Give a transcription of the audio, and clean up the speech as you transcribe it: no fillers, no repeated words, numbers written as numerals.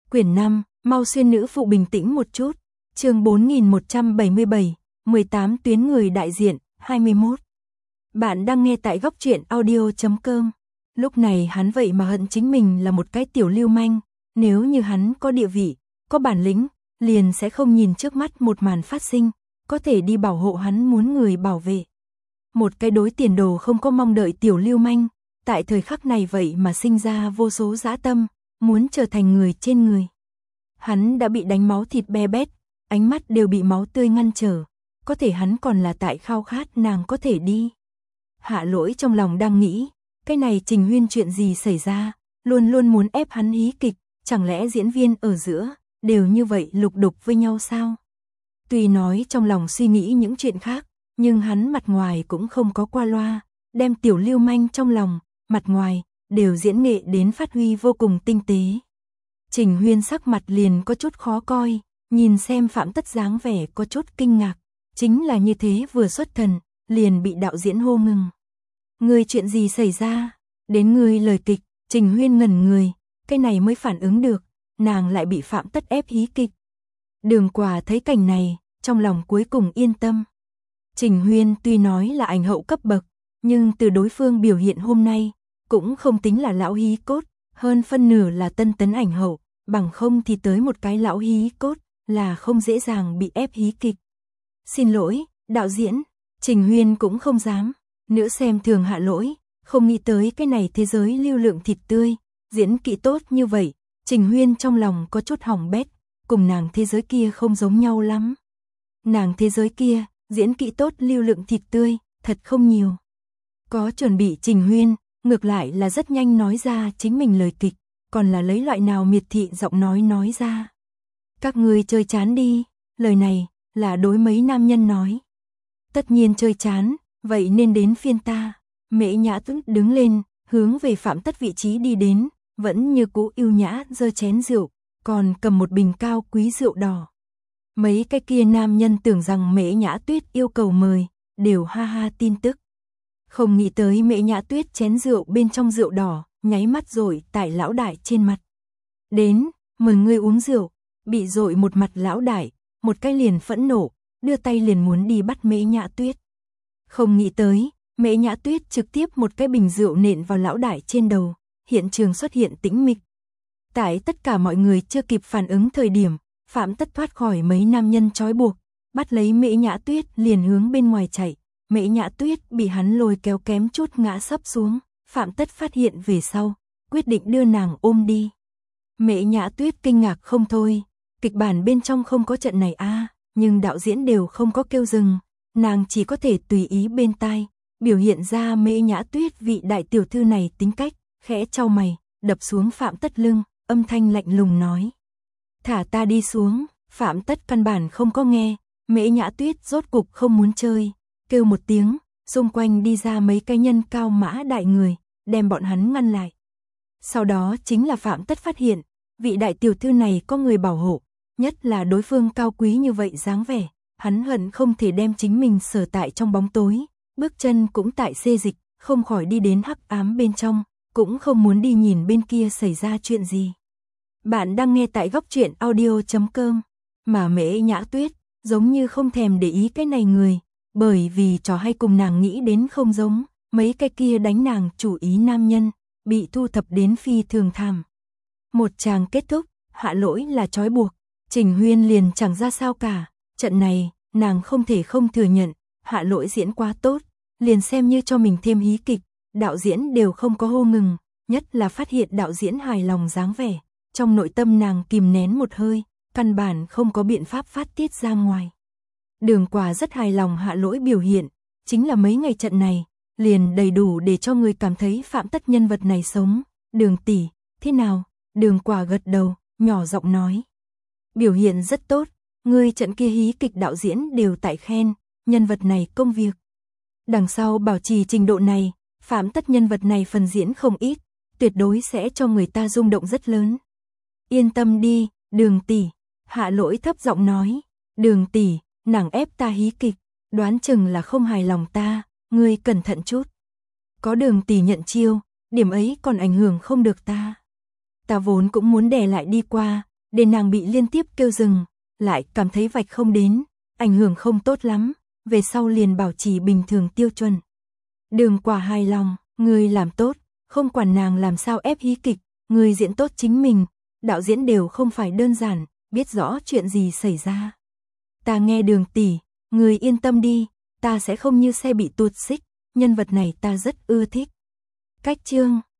Quyển 5, mau xuyên nữ phụ bình tĩnh một chút. Chương 4177, 18 tuyến người đại diện, 21. Bạn đang nghe tại góc truyện audio.com. Lúc này hắn vậy mà hận chính mình là một cái tiểu lưu manh, nếu như hắn có địa vị, có bản lĩnh, liền sẽ không nhìn trước mắt một màn phát sinh, có thể đi bảo hộ hắn muốn người bảo vệ. Một cái đối tiền đồ không có mong đợi tiểu lưu manh, tại thời khắc này vậy mà sinh ra vô số dã tâm, muốn trở thành người trên người. Hắn đã bị đánh máu thịt be bét, ánh mắt đều bị máu tươi ngăn trở, có thể hắn còn là tại khao khát nàng có thể đi. Hạ Lỗi trong lòng đang nghĩ, cái này Trình Huyên chuyện gì xảy ra, luôn luôn muốn ép hắn hí kịch, chẳng lẽ diễn viên ở giữa, đều như vậy lục đục với nhau sao? Tuy nói trong lòng suy nghĩ những chuyện khác, nhưng hắn mặt ngoài cũng không có qua loa, đem tiểu lưu manh trong lòng, mặt ngoài, đều diễn nghệ đến phát huy vô cùng tinh tế. Trình Huyên sắc mặt liền có chút khó coi, nhìn xem Phạm Tất dáng vẻ có chút kinh ngạc, chính là như thế vừa xuất thần, liền bị đạo diễn hô ngừng. Người chuyện gì xảy ra? Đến người lời kịch, Trình Huyên ngẩn người, cái này mới phản ứng được, nàng lại bị Phạm Tất ép hí kịch. Đường Quả thấy cảnh này, trong lòng cuối cùng yên tâm. Trình Huyên tuy nói là ảnh hậu cấp bậc, nhưng từ đối phương biểu hiện hôm nay, cũng không tính là lão hí cốt, hơn phân nửa là tân tấn ảnh hậu, bằng không thì tới một cái lão hí cốt, là không dễ dàng bị ép hí kịch. Xin lỗi, đạo diễn, Trình Huyên cũng không dám, nữa xem thường Hạ Lỗi, không nghĩ tới cái này thế giới lưu lượng thịt tươi, diễn kỹ tốt như vậy, Trình Huyên trong lòng có chút hỏng bét, cùng nàng thế giới kia không giống nhau lắm. Nàng thế giới kia, diễn kỹ tốt lưu lượng thịt tươi, thật không nhiều. Có chuẩn bị Trình Huyên, ngược lại là rất nhanh nói ra chính mình lời kịch, còn là lấy loại nào miệt thị giọng nói ra. Các người chơi chán đi, lời này, là đối mấy nam nhân nói. Tất nhiên chơi chán, vậy nên đến phiên ta. Mễ Nhã Tuyết đứng lên, hướng về Phạm Tất vị trí đi đến, vẫn như cũ yêu nhã giơ chén rượu, còn cầm một bình cao quý rượu đỏ. Mấy cái kia nam nhân tưởng rằng Mễ Nhã Tuyết yêu cầu mời, đều ha ha tin tức. Không nghĩ tới Mễ Nhã Tuyết chén rượu bên trong rượu đỏ, nháy mắt rồi tại lão đại trên mặt. Đến, mời ngươi uống rượu, bị dội một mặt lão đại, một cái liền phẫn nộ, đưa tay liền muốn đi bắt Mễ Nhã Tuyết. Không nghĩ tới, Mễ Nhã Tuyết trực tiếp một cái bình rượu nện vào lão đại trên đầu, hiện trường xuất hiện tĩnh mịch. Tại tất cả mọi người chưa kịp phản ứng thời điểm, Phạm Tất thoát khỏi mấy nam nhân trói buộc, bắt lấy Mễ Nhã Tuyết liền hướng bên ngoài chạy. Mễ Nhã Tuyết bị hắn lôi kéo kém chút ngã sấp xuống, Phạm Tất phát hiện về sau, quyết định đưa nàng ôm đi. Mễ Nhã Tuyết kinh ngạc không thôi, kịch bản bên trong không có trận này nhưng đạo diễn đều không có kêu dừng, nàng chỉ có thể tùy ý bên tai, biểu hiện ra Mễ Nhã Tuyết vị đại tiểu thư này tính cách, khẽ chau mày, đập xuống Phạm Tất lưng, âm thanh lạnh lùng nói. Thả ta đi xuống, Phạm Tất căn bản không có nghe, Mễ Nhã Tuyết rốt cục không muốn chơi, kêu một tiếng, xung quanh đi ra mấy cái nhân cao mã đại người, đem bọn hắn ngăn lại. Sau đó chính là Phạm Tất phát hiện, vị đại tiểu thư này có người bảo hộ, nhất là đối phương cao quý như vậy dáng vẻ, hắn hận không thể đem chính mình sở tại trong bóng tối, bước chân cũng tại xê dịch, không khỏi đi đến hắc ám bên trong, cũng không muốn đi nhìn bên kia xảy ra chuyện gì. Bạn đang nghe tại góc truyện audio.com, mà Mễ Nhã Tuyết, giống như không thèm để ý cái này người, bởi vì trò hay cùng nàng nghĩ đến không giống, mấy cái kia đánh nàng chủ ý nam nhân, bị thu thập đến phi thường thảm. Một tràng kết thúc, Hạ Lỗi là trói buộc, Trình Huyên liền chẳng ra sao cả, trận này, nàng không thể không thừa nhận, Hạ Lỗi diễn quá tốt, liền xem như cho mình thêm hí kịch, đạo diễn đều không có hô ngừng, nhất là phát hiện đạo diễn hài lòng dáng vẻ, trong nội tâm nàng kìm nén một hơi, căn bản không có biện pháp phát tiết ra ngoài. Đường Quả rất hài lòng Hạ Lỗi biểu hiện, chính là mấy ngày trận này, liền đầy đủ để cho người cảm thấy Phạm Tất nhân vật này sống. Đường tỷ, thế nào? Đường Quả gật đầu, nhỏ giọng nói. Biểu hiện rất tốt, ngươi trận kia hí kịch đạo diễn đều tại khen, nhân vật này công việc. Đằng sau bảo trì trình độ này, Phạm Tất nhân vật này phần diễn không ít, tuyệt đối sẽ cho người ta rung động rất lớn. Yên tâm đi, Đường tỷ, Hạ Lỗi thấp giọng nói. Đường tỷ, nàng ép ta hí kịch, đoán chừng là không hài lòng ta, ngươi cẩn thận chút. Có Đường tỷ nhận chiêu, điểm ấy còn ảnh hưởng không được ta. Ta vốn cũng muốn đè lại đi qua, để nàng bị liên tiếp kêu dừng, lại cảm thấy vạch không đến, ảnh hưởng không tốt lắm, về sau liền bảo trì bình thường tiêu chuẩn. Đường Quả hài lòng, người làm tốt, không quản nàng làm sao ép hí kịch, người diễn tốt chính mình, đạo diễn đều không phải đơn giản, biết rõ chuyện gì xảy ra. Ta nghe Đường tỷ, người yên tâm đi, ta sẽ không như xe bị tuột xích, nhân vật này ta rất ưa thích. Cách chương